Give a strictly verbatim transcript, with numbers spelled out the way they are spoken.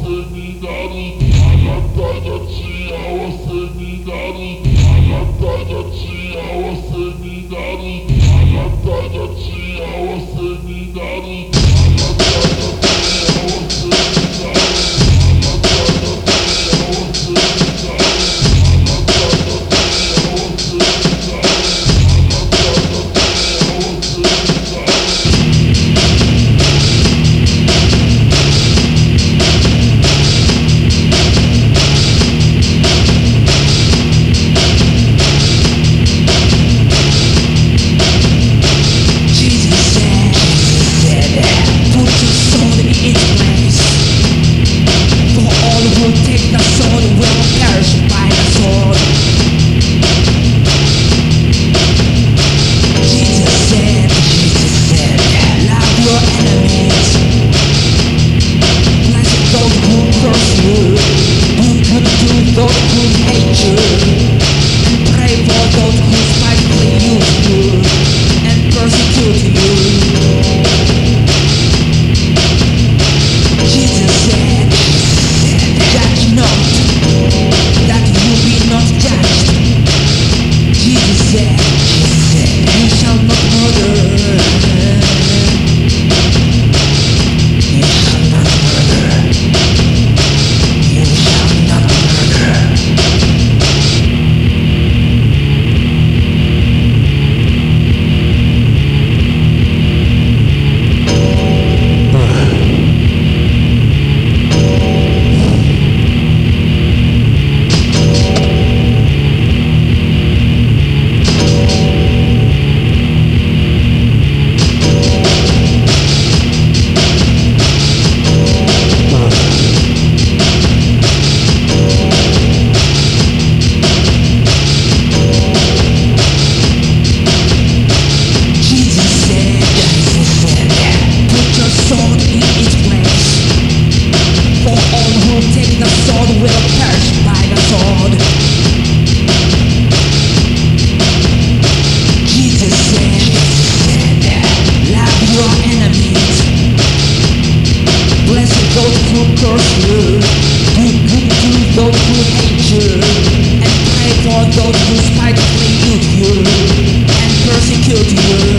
になるあなたが幸せになるあなたが幸せになるあなたが幸せになるあなたが幸せになるあなたが幸せになるあなたが幸せになるあなたが幸せになる Those who spitefully use you and persecute you.